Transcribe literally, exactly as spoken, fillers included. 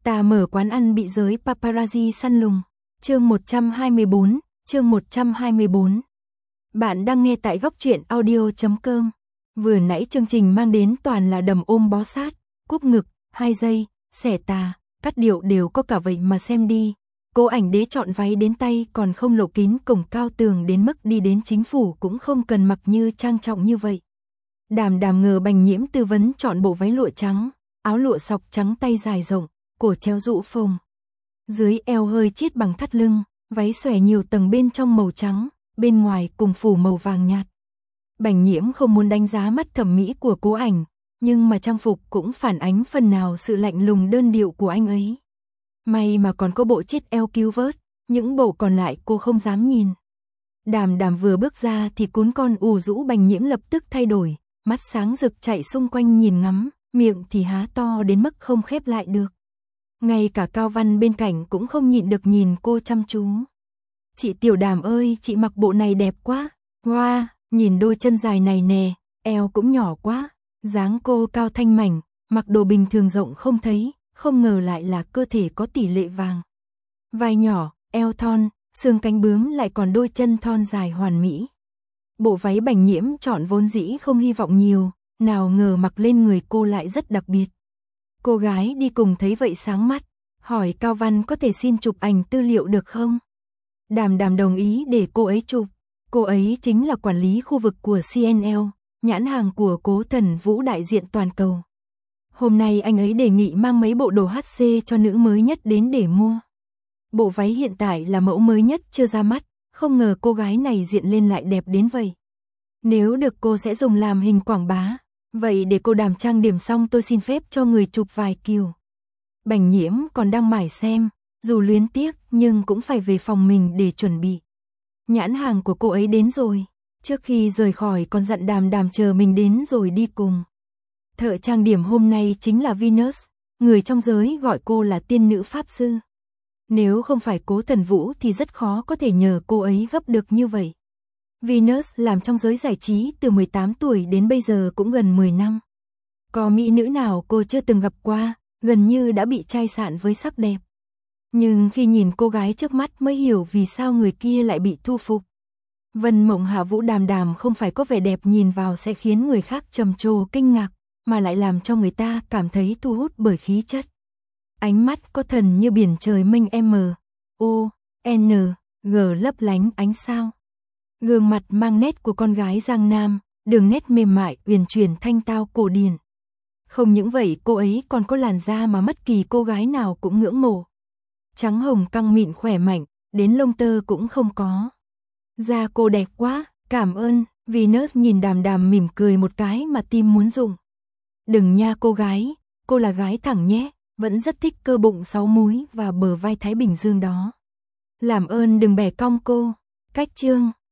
Ta mở quán ăn bị giới paparazzi săn lùng. Chương một trăm hai mươi bốn, chương một trăm hai mươi bốn. Bạn đang nghe tại góc truyện audio chấm com. Vừa nãy chương trình mang đến toàn là đầm ôm bó sát, cúp ngực, hai giây, xẻ tà, cắt điệu đều có cả vậy mà xem đi. Cô ảnh đế chọn váy đến tay còn không lộ kín cổng cao tường đến mức đi đến chính phủ cũng không cần mặc như trang trọng như vậy. Đàm đàm ngờ Bành Nhiễm tư vấn chọn bộ váy lụa trắng, áo lụa sọc trắng tay dài rộng, cổ treo dụ phồng. Dưới eo hơi chiết bằng thắt lưng, váy xòe nhiều tầng bên trong màu trắng, bên ngoài cùng phủ màu vàng nhạt. Bành Nhiễm không muốn đánh giá mắt thẩm mỹ của cô ảnh, nhưng mà trang phục cũng phản ánh phần nào sự lạnh lùng đơn điệu của anh ấy. May mà còn có bộ chiết eo cứu vớt, những bộ còn lại cô không dám nhìn. Đàm đàm vừa bước ra thì cuốn con ù rũ Bành Nhiễm lập tức thay đổi, mắt sáng rực chạy xung quanh nhìn ngắm, miệng thì há to đến mức không khép lại được. Ngay cả Cao Văn bên cạnh cũng không nhịn được nhìn cô chăm chú. Chị Tiểu Đàm ơi, chị mặc bộ này đẹp quá. Wow, nhìn đôi chân dài này nè, eo cũng nhỏ quá. Dáng cô cao thanh mảnh, mặc đồ bình thường rộng không thấy, không ngờ lại là cơ thể có tỷ lệ vàng. Vai nhỏ, eo thon, xương cánh bướm lại còn đôi chân thon dài hoàn mỹ. Bộ váy Bành Nhiễm chọn vốn dĩ không hy vọng nhiều, nào ngờ mặc lên người cô lại rất đặc biệt. Cô gái đi cùng thấy vậy sáng mắt, hỏi Cao Văn có thể xin chụp ảnh tư liệu được không? Đàm đàm đồng ý để cô ấy chụp. Cô ấy chính là quản lý khu vực của xê en lờ, nhãn hàng của Cố Thần Vũ đại diện toàn cầu. Hôm nay anh ấy đề nghị mang mấy bộ đồ hát xê cho nữ mới nhất đến để mua. Bộ váy hiện tại là mẫu mới nhất chưa ra mắt, không ngờ cô gái này diện lên lại đẹp đến vậy. Nếu được cô sẽ dùng làm hình quảng bá. Vậy để cô Đàm trang điểm xong tôi xin phép cho người chụp vài kiểu. Bành Nhiễm còn đang mải xem, dù luyến tiếc nhưng cũng phải về phòng mình để chuẩn bị. Nhãn hàng của cô ấy đến rồi, trước khi rời khỏi còn dặn Đàm đàm chờ mình đến rồi đi cùng. Thợ trang điểm hôm nay chính là Venus, người trong giới gọi cô là tiên nữ pháp sư. Nếu không phải Cố Thần Vũ thì rất khó có thể nhờ cô ấy gấp được như vậy. Venus làm trong giới giải trí từ mười tám tuổi đến bây giờ cũng gần mười năm. Có mỹ nữ nào cô chưa từng gặp qua, gần như đã bị chai sạn với sắc đẹp. Nhưng khi nhìn cô gái trước mắt mới hiểu vì sao người kia lại bị thu phục. Vân Mộng Hạ Vũ Đàm đàm không phải có vẻ đẹp nhìn vào sẽ khiến người khác trầm trồ kinh ngạc, mà lại làm cho người ta cảm thấy thu hút bởi khí chất. Ánh mắt có thần như biển trời mênh M, O, N, G lấp lánh ánh sao. Gương mặt mang nét của con gái Giang Nam, đường nét mềm mại, uyển chuyển thanh tao cổ điển. Không những vậy cô ấy còn có làn da mà bất kỳ cô gái nào cũng ngưỡng mộ. Trắng hồng căng mịn khỏe mạnh, đến lông tơ cũng không có. Da cô đẹp quá, cảm ơn. Venus nhìn Đàm đàm mỉm cười một cái mà tim muốn rụng. Đừng nha cô gái, cô là gái thẳng nhé, vẫn rất thích cơ bụng sáu múi và bờ vai Thái Bình Dương đó. Làm ơn đừng bẻ cong cô. Cách chương